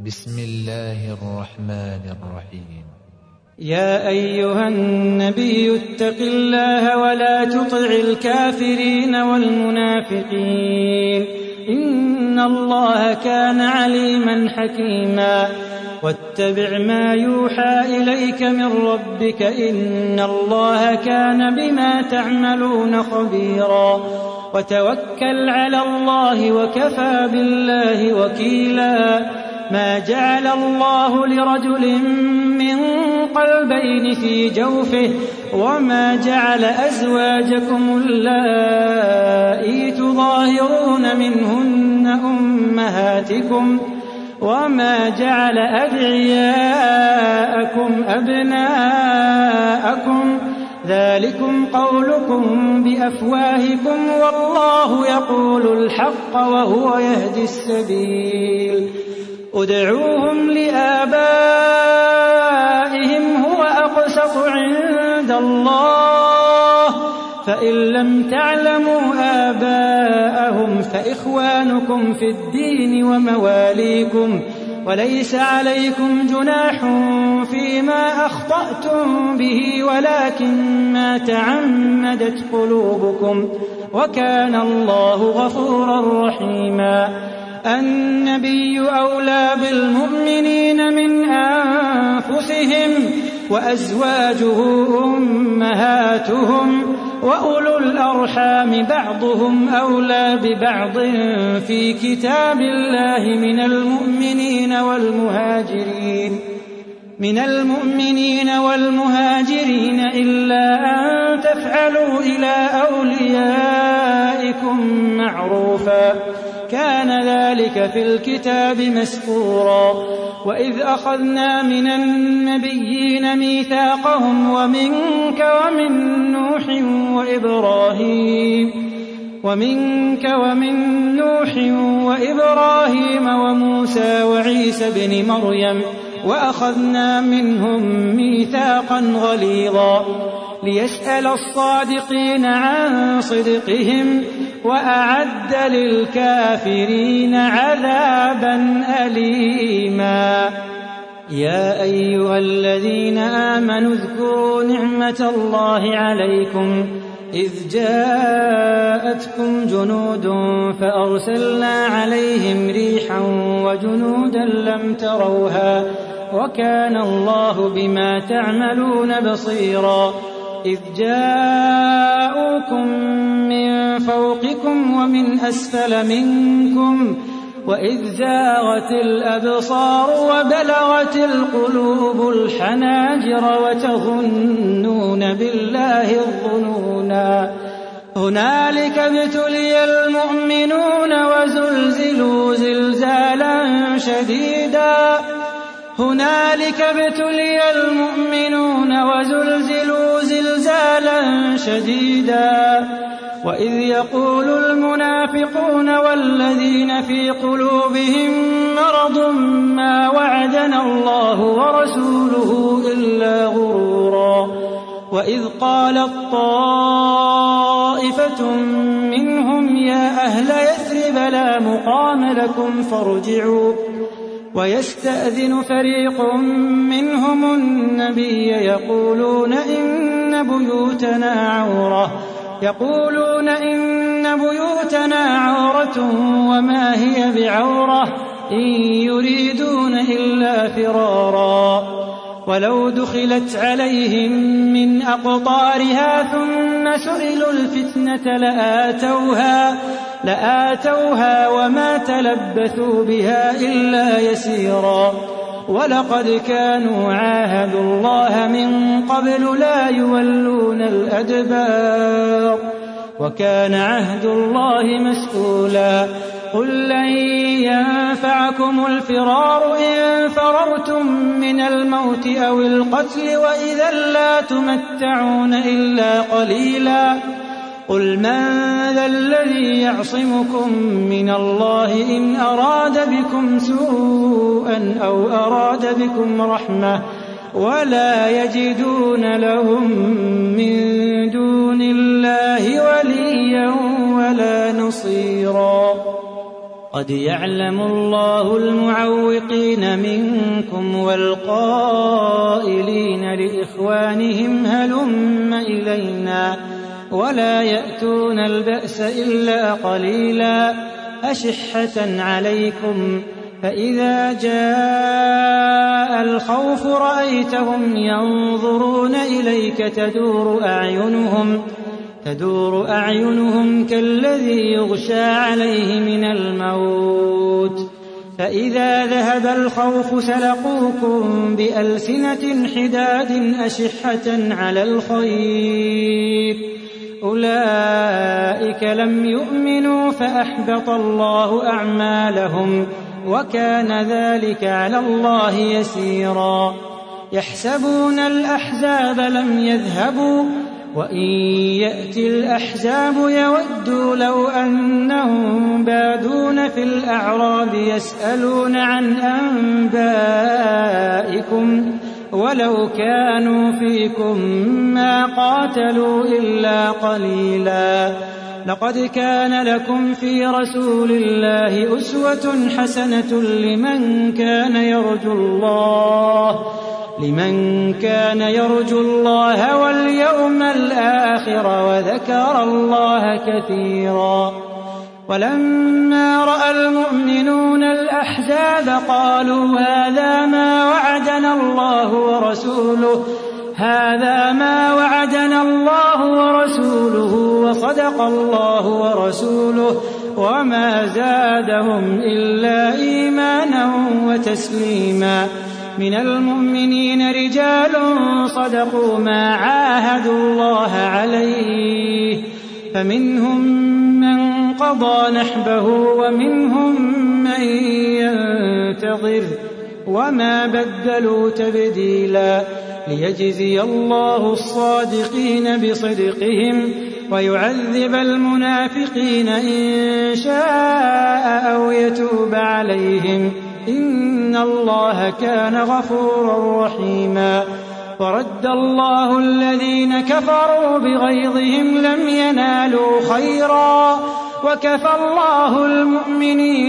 بسم الله الرحمن الرحيم. يا أيها النبي اتق الله ولا تطع الكافرين والمنافقين إن الله كان عليما حكيما واتبع ما يوحى إليك من ربك إن الله كان بما تعملون خبيرا وتوكل على الله وكفى بالله وكيلا ما جعل الله لرجل من قلبين في جوفه وما جعل أزواجكم اللائي تظاهرون منهن أمهاتكم وما جعل أدعياءكم أبناءكم ذلكم قولكم بأفواهكم والله يقول الحق وهو يهدي السبيل ادعوهم لآبائهم هو أقسط عند الله فإن لم تعلموا آباءهم فإخوانكم في الدين ومواليكم وليس عليكم جناح فيما أخطأتم به ولكن ما تعمدت قلوبكم وكان الله غفورا رحيما النبي أولى بالمؤمنين من أنفسهم وأزواجه أمهاتهم وأولو الأرحام بعضهم أولى ببعض في كتاب الله من المؤمنين والمهاجرين إلا أن تفعلوا إلى أوليائكم معروفا كان ذلك في الكتاب مسطورا وإذ أخذنا من النبيين ميثاقهم ومنك ومن نوح وإبراهيم وموسى وعيسى بن مريم وأخذنا منهم ميثاقا غليظا ليسأل الصادقين عن صدقهم وأعد للكافرين عذابا أليما يا أيها الذين آمنوا اذكروا نعمة الله عليكم إذ جاءتكم جنود فأرسلنا عليهم ريحا وجنودا لم تروها وكان الله بما تعملون بصيرا إذ جاءوكم من فوقكم ومن أسفل منكم وإذ زاغت الأبصار وبلغت القلوب الحناجر وتظنون بالله الظنونا هنالك ابتلي المؤمنون وزلزلوا زلزالا شديدا وإذ يقول المنافقون والذين في قلوبهم مرض ما وعدنا الله ورسوله إلا غرورا وإذ قالت طائفة منهم يا أهل يثرب لا مقام لكم فارجعوا ويستأذن فريق منهم النبي يقولون إن بيوتنا عورة وما هي بعورة إن يريدون إلا فرارا ولو دخلت عليهم من أقطارها ثم سئلوا الفتنة لآتوها وما تلبثوا بها إلا يسيرا ولقد كانوا عاهدوا الله من قبل لا يولون الأدبار وكان عهد الله مسؤولا قل لن ينفعكم الفرار إن فررتم من الموت أو القتل وإذا لا تمتعون إلا قليلا قل من ذا الذي يعصمكم من الله إن أراد بكم سوءا أو أراد بكم رحمة ولا يجدون لهم من دون الله وليا ولا نصيرا قد يعلم الله المعوقين منكم والقائلين لإخوانهم هلم إلينا ولا يأتون البأس إلا قليلا أشحة عليكم فإذا جاء الخوف رأيتهم ينظرون إليك تدور أعينهم كالذي يغشى عليه من الموت فإذا ذهب الخوف سلقوكم بألسنة حداد أشحة على الخير أولئك لم يؤمنوا فأحبط الله أعمالهم وكان ذلك على الله يسيرا يحسبون الأحزاب لم يذهبوا وإن يأتي الأحزاب يودوا لو أنهم بادون في الأعراب يسألون عن أنبائكم ولو كانوا فيكم ما قاتلوا إلا قليلا لقد كان لكم في رسول الله أسوة حسنة لمن كان يرجو الله واليوم الآخر وذكر الله كثيرا ولما رأى المؤمنون الأحزاب قالوا هذا ما وعدنا الله ورسوله وصدق الله ورسوله وما زادهم إلا إيمانا وتسليما من المؤمنين رجال صدقوا ما عاهدوا الله عليه فمنهم من قضى نحبه ومنهم من ينتظر وما بدلوا تبديلا ليجزي الله الصادقين بصدقهم ويعذب المنافقين إن شاء أو يتوب عليهم إن الله كان غفورا رحيما ورد الله الذين كفروا بغيظهم لم ينالوا خيرا وكفى الله المؤمنين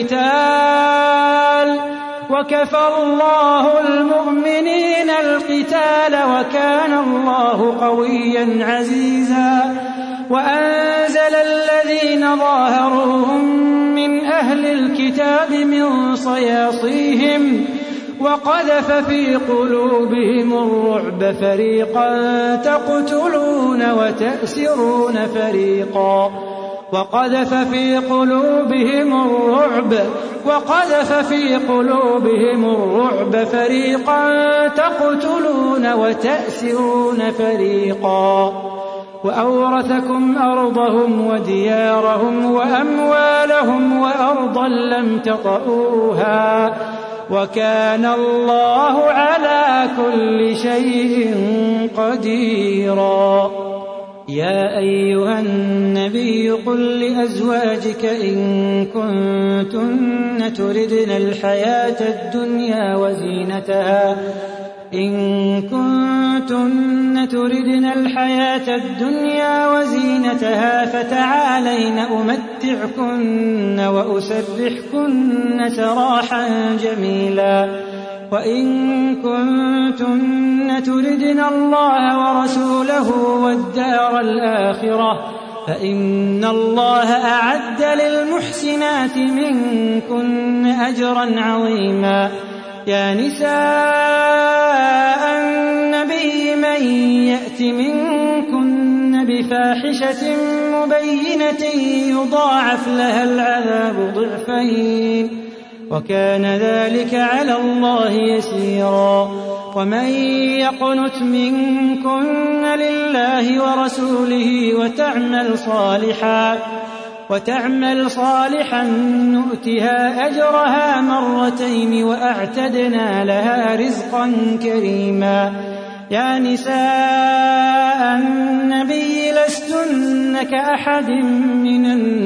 القتال وكان الله قويا عزيزا وأنزل الذين ظاهروهم من أهل الكتاب من صياصيهم وقذف في قلوبهم الرعب فريقا تقتلون وتأسرون فريقا وقذف في قلوبهم الرعب فريقا تقتلون وتأسرون فريقا وأورثكم أرضهم وديارهم وأموالهم وأرضا لم تطئوها وكان الله على كل شيء قديرا يا أيها النبي قل لأزواجك إن كنتن تردن الحياة الدنيا وزينتها فتعالين أمتعكن وأسرحكن سراحا جميلا وإن كنتن تردن الله ورسوله والدار الآخرة فإن الله أعد للمحسنات منكن أجرا عظيما يا نساء النبي من يأت منكن بفاحشة مبينة يضاعف لها العذاب ضعفين وكان ذلك على الله يسيرا ومن يقنت منكن لله ورسوله وتعمل صالحا نؤتها أجرها مرتين وأعتدنا لها رزقا كريما يا نساء النبي لستن كأحد من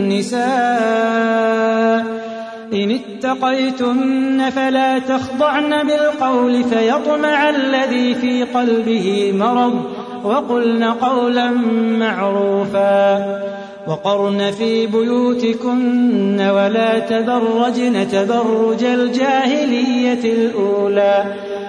النساء إن اتقيتن فلا تخضعن بالقول فيطمع الذي في قلبه مرض وقلن قولا معروفا وقرن في بيوتكن ولا تبرجن تبرج الجاهلية الأولى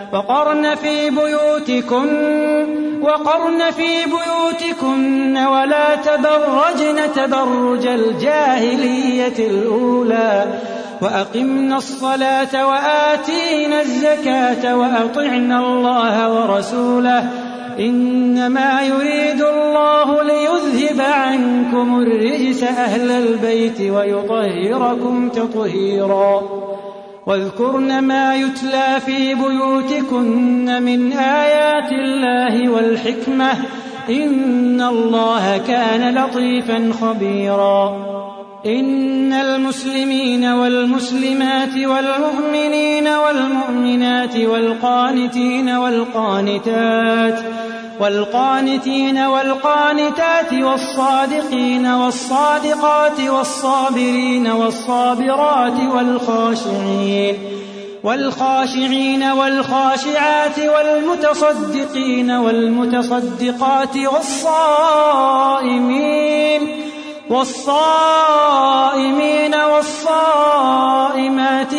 وقرن في بيوتكن ولا تبرجن تبرج الجاهلية الأولى وأقمنا الصلاة وآتينا الزكاة وأطعنا الله ورسوله إنما يريد الله ليذهب عنكم الرجس أهل البيت ويطهركم تطهيرا واذكرن ما يتلى في بيوتكن من آيات الله والحكمة إن الله كان لطيفا خبيرا إن المسلمين والمسلمات والمؤمنين والمؤمنات والقانتين والقانتات والصادقين والصادقات والصابرين والصابرات والخاشعين والخاشعات والمتصدقين والمتصدقات والصائمين والصائمات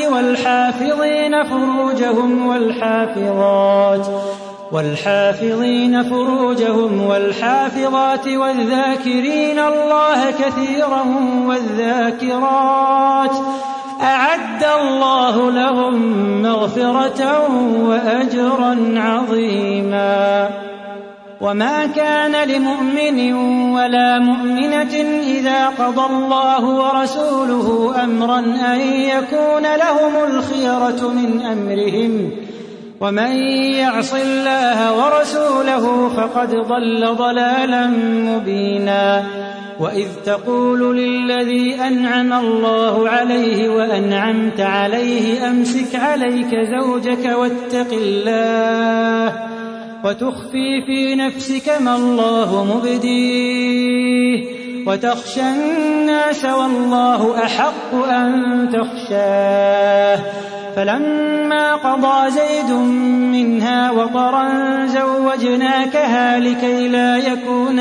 والحافظين فروجهم والحافظات والذاكرين الله كثيرا والذاكرات أعد الله لهم مغفرة وأجرا عظيما وما كان لمؤمن ولا مؤمنة إذا قضى الله ورسوله أمرا أن يكون لهم الخيرة من أمرهم ومن يعص الله ورسوله فقد ضل ضلالا مبينا وإذ تقول للذي أنعم الله عليه وأنعمت عليه أمسك عليك زوجك واتق الله وتخفي في نفسك ما الله مبديه وتخشى الناس والله أحق أن تخشاه فلما قضى زيد منها وطرا زوجناكها لكي لا يكون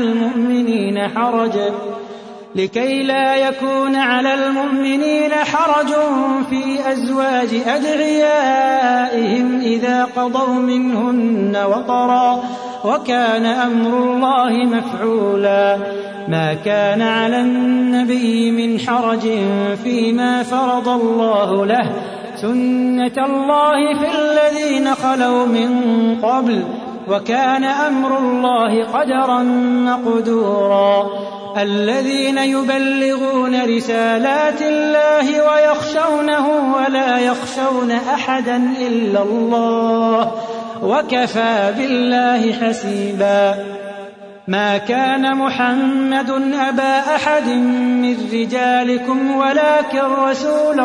على المؤمنين حرج في أزواج أدعيائهم إذا قضوا منهن وطرا وكان أمر الله مفعولا ما كان على النبي من حرج فيما فرض الله له سنة الله في الذين خلوا من قبل وكان أمر الله قدرا مقدورا الذين يبلغون رسالات الله ويخشونه ولا يخشون أحدا إلا الله وكفى بالله حسيبا ما كان محمد أبا أحد من رجالكم ولكن رسول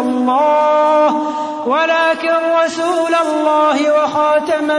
الله وخاتم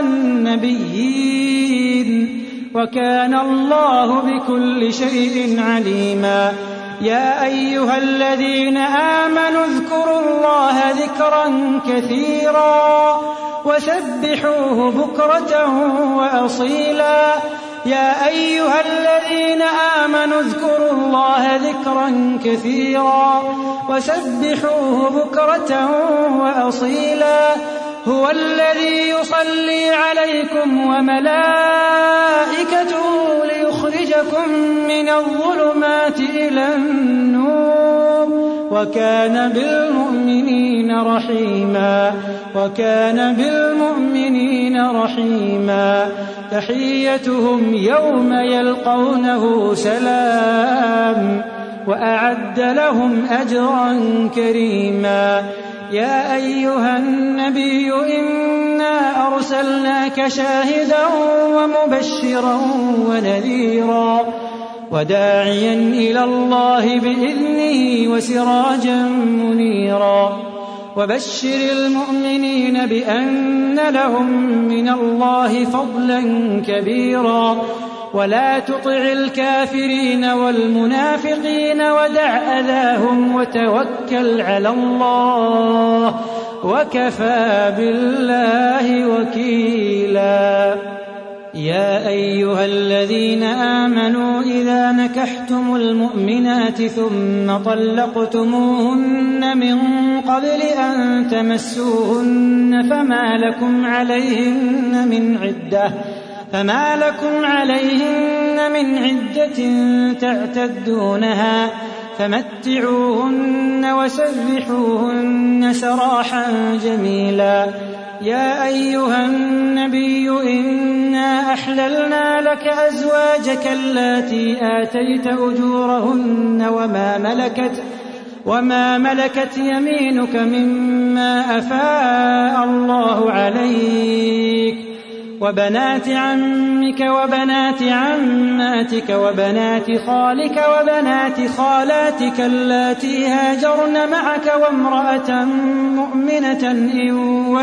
النبيين وكان الله بكل شيء عليما يا أيها الذين آمنوا اذكروا الله ذكرا كثيرا وسبحوه بكرة وأصيلا يا أيها الذين آمنوا اذكروا الله ذكرا كثيرا وسبحوه بكرة وأصيلا هو الذي يصلي عليكم وملائكته ليخرجكم من الظلمات إلى النور وكان بالمؤمنين رحيما تحيتهم يوم يلقونه سلام وأعد لهم أجرا كريما يا أيها النبي إنا أرسلناك شاهدا ومبشرا ونذيرا وداعيا إلى الله بإذنه وسراجا منيرا وبشر المؤمنين بأن لهم من الله فضلا كبيرا ولا تطع الكافرين والمنافقين ودع أذاهم وتوكل على الله وكفى بالله وكيلا يا أيها الذين آمنوا إذا نكحتم المؤمنات ثم طلقتموهن من قبل أن تمسوهن فما لكم عليهن من عدة تعتدونها فمتعوهن وسرحوهن سراحا جميلا. يا أيها النبي إنا أحللنا لك أزواجك اللاتي آتيت أجورهن وما ملكت يمينك مما أفاء الله عليك وبنات عمك وبنات عماتك وبنات خالك وبنات خالاتك اللاتي هاجرن معك وامرأة مؤمنة إن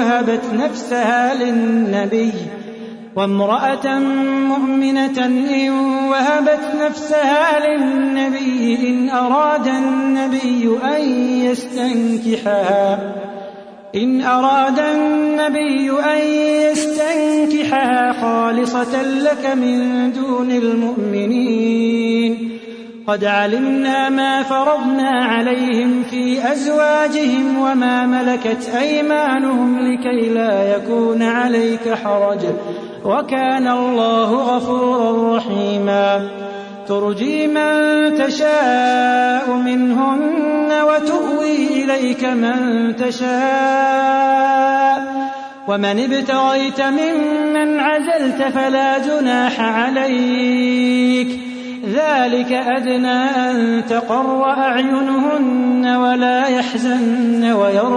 وهبت نفسها للنبي إن أراد النبي أن يستنكحها خالصة لك من دون المؤمنين. قد علمنا ما فرضنا عليهم في أزواجهم وما ملكت أيمانهم لكي لا يكون عليك حرج وكان الله غفورا رحيما. ترجي من تشاء منهن وتؤوي إليك من تشاء ومن ابتغيت ممن عزلت فلا جناح عليك ذلك أدنى أن تقر أعينهن ولا يحزن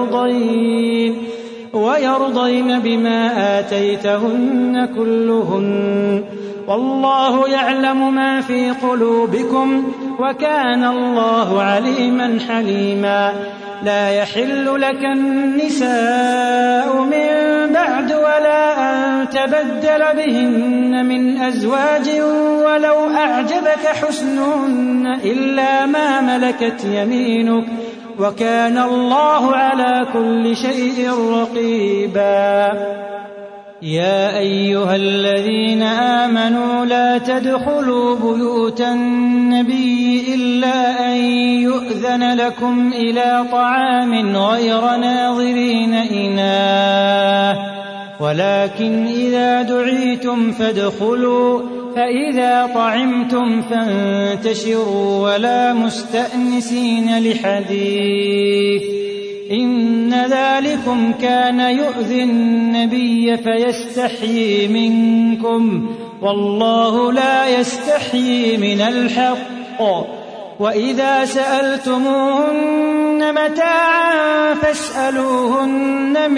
ويرضين بما آتيتهن كلهن والله يعلم ما في قلوبكم وكان الله عليما حليما. لا يحل لك النساء من بعد ولا أن تبدل بهن من أزواج ولو أعجبك حسنهن إلا ما ملكت يمينك وكان الله على كل شيء رقيبا. يا أيها الذين آمنوا لا تدخلوا بيوت النبي إلا أن يؤذن لكم إلى طعام غير ناظرين إناه ولكن إذا دعيتم فادخلوا فإذا طعمتم فانتشروا ولا مستأنسين لحديث إن ذلكم كان يؤذي النبي فيستحيي منكم والله لا يستحيي من الحق. وإذا سألتموهن متاعا فاسألوهن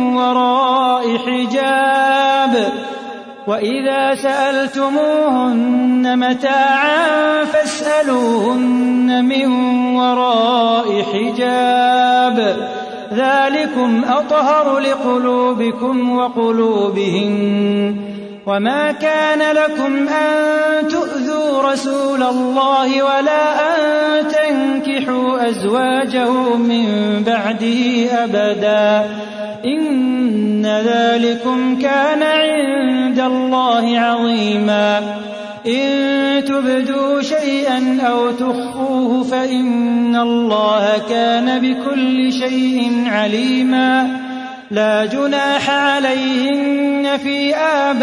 من وراء حجاب ذلكم أطهر لقلوبكم وقلوبهن. وما كان لكم أن تؤذوا رسول الله ولا أن تنكحوا أزواجه من بعده أبدا إن ذلكم كان عند الله عظيما. إن تبدوا شيئا أو تخفوه فإن الله كان بكل شيء عليما. لا جناح عليهن في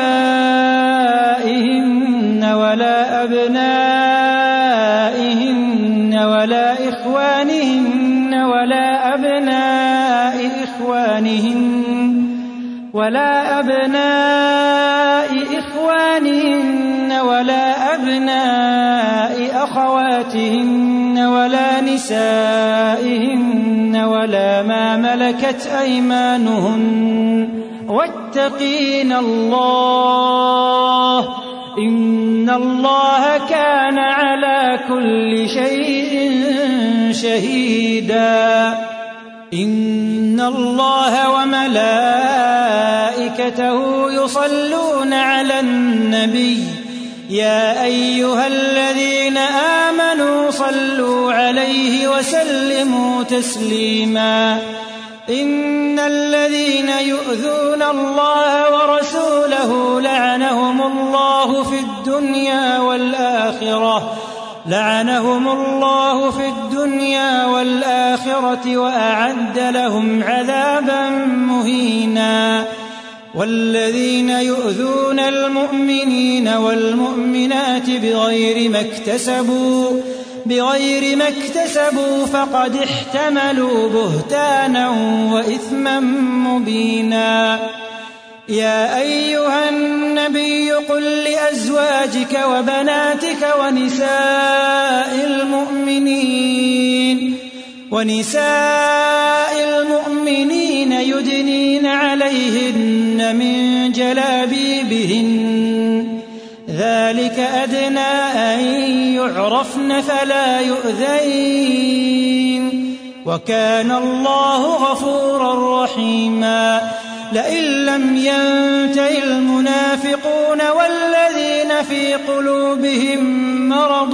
آبائهن ولا أبنائهن ولا إخوانهن ولا أبناء أخواتهن ولا نسائهن ولا ما ملكت أيمانهن واتقين الله إن الله كان على كل شيء شهيدا. إن الله وملائكته يصلون على النبي يا أيها الذين آمنوا صلوا عليه وسلموا تسليما. إن الذين يؤذون الله ورسوله لعنهم الله الدنيا والآخرة لعنهم الله في الدنيا والآخرة وأعد لهم عذابا مهينا. والذين يؤذون المؤمنين والمؤمنات بغير ما اكتسبوا فقد احتملوا بهتانا وإثما مبينا. يا أيها النبي قل لأزواجك وبناتك ونساء المؤمنين يدنين عليهن من جلابيبهن ذلك أدنى أن يعرفن فلا يؤذين وكان الله غفورا رحيما. لئن لم ينته المنافقون والذين في قلوبهم مرض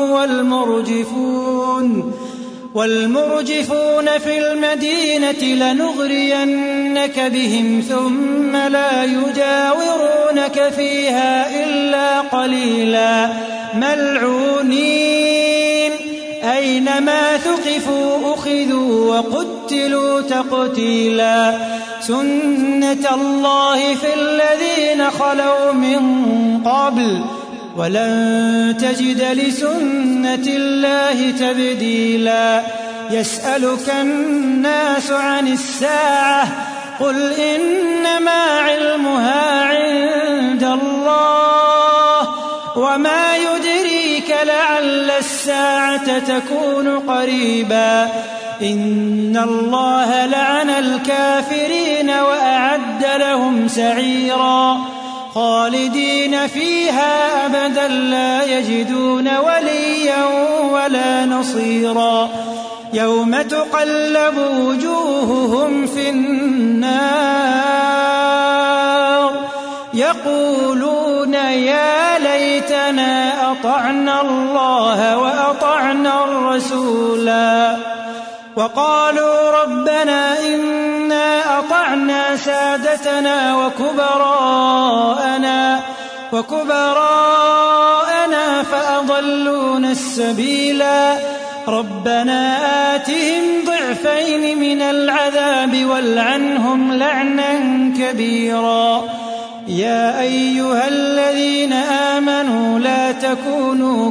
والمرجفون في المدينة لنغرينك بهم ثم لا يجاورونك فيها إلا قليلا ملعونين أينما ثقفوا أخذوا وقتلوا تقتيلا. سنة الله في الذين خلوا من قبل ولن تجد لسنة الله تبديلا. يسألك الناس عن الساعة قل إنما علمها عند الله وما يدريك لعل الساعة تكون قريبا. إن الله لعن الكافرين وأعد لهم سعيرا خالدين فيها أبدا لا يجدون وليا ولا نصيرا. يوم تقلب وجوههم في النار يقولون يا ليتنا أطعنا الله وأطعنا الرسولا وقالوا ربنا إنا أطعنا سادتنا وكبراءنا فأضلونا السبيلا. ربنا آتهم ضعفين من العذاب والعنهم لعنا كبيرا. يا أيها الذين آمنوا لا تكونوا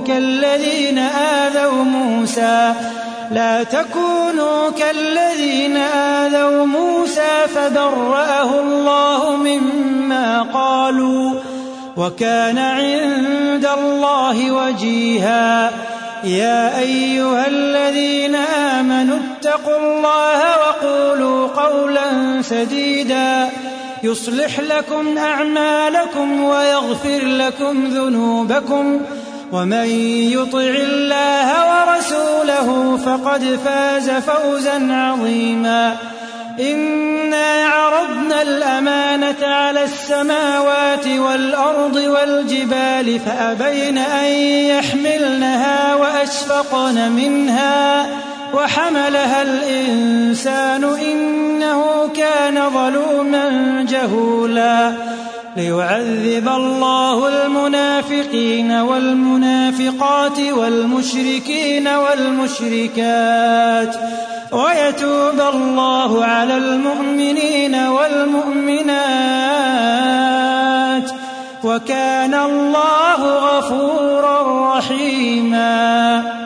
كالذين آذوا موسى فبرأه الله مما قالوا وكان عند الله وجيها. يا أيها الذين آمنوا اتقوا الله وقولوا قولا سديدا يصلح لكم أعمالكم ويغفر لكم ذنوبكم ومن يطع الله ورسوله فقد فاز فوزا عظيما. إنا عرضنا الأمانة على السماوات والأرض والجبال فأبين أن يحملنها وأشفقن منها وحملها الإنسان إنه كان ظلوما جهولا. ليعذب الله المنافقين والمنافقات والمشركين والمشركات ويتوب الله على المؤمنين والمؤمنات وكان الله غفورا رحيما.